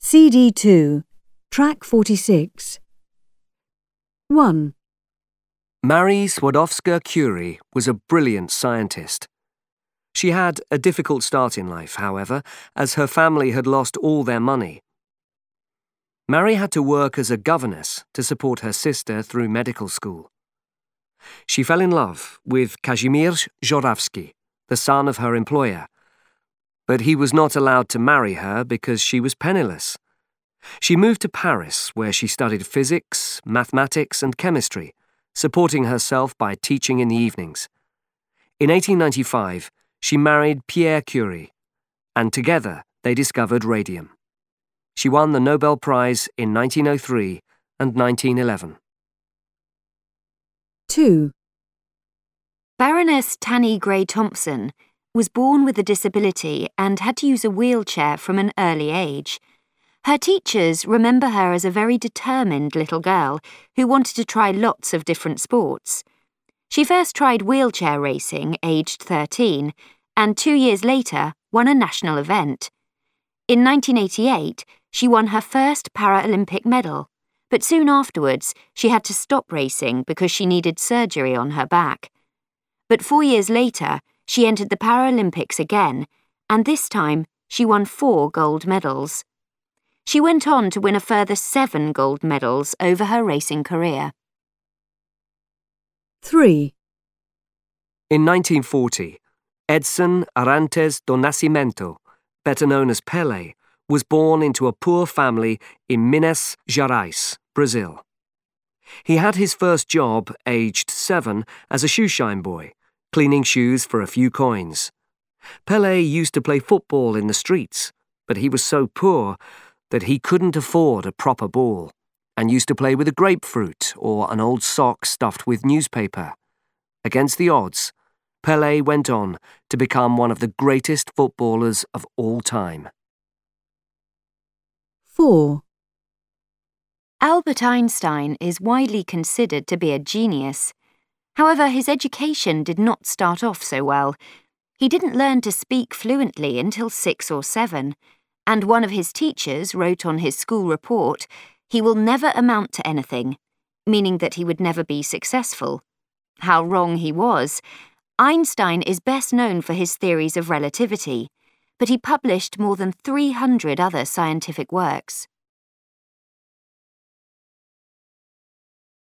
CD2, Track 46. 1. Marie Skłodowska-Curie was a brilliant scientist. She had a difficult start in life, however, as her family had lost all their money. Marie had to work as a governess to support her sister through medical school. She fell in love with Kazimierz Żurawski, the son of her employer, but he was not allowed to marry her because she was penniless. She moved to Paris, where she studied physics, mathematics, and chemistry, supporting herself by teaching in the evenings. In 1895, she married Pierre Curie, and together they discovered radium. She won the Nobel Prize in 1903 and 1911. 2. Baroness Tanny Gray Thompson was born with a disability and had to use a wheelchair from an early age. Her teachers remember her as a very determined little girl who wanted to try lots of different sports. She first tried wheelchair racing aged 13 and 2 years later won a national event. In 1988, she won her first Paralympic medal, but soon afterwards she had to stop racing because she needed surgery on her back. But 4 years later, she entered the Paralympics again, and this time she won 4 gold medals. She went on to win a further 7 gold medals over her racing career. 3. In 1940, Edson Arantes do Nascimento, better known as Pelé, was born into a poor family in Minas Gerais, Brazil. He had his first job, aged 7, as a shoeshine boy, cleaning shoes for a few coins. Pelé used to play football in the streets, but he was so poor that he couldn't afford a proper ball, and used to play with a grapefruit or an old sock stuffed with newspaper. Against the odds, Pelé went on to become one of the greatest footballers of all time. 4. Albert Einstein is widely considered to be a genius. However, his education did not start off so well. He didn't learn to speak fluently until 6 or 7, and one of his teachers wrote on his school report, "He will never amount to anything," meaning that he would never be successful. How wrong he was. Einstein is best known for his theories of relativity, but he published more than 300 other scientific works.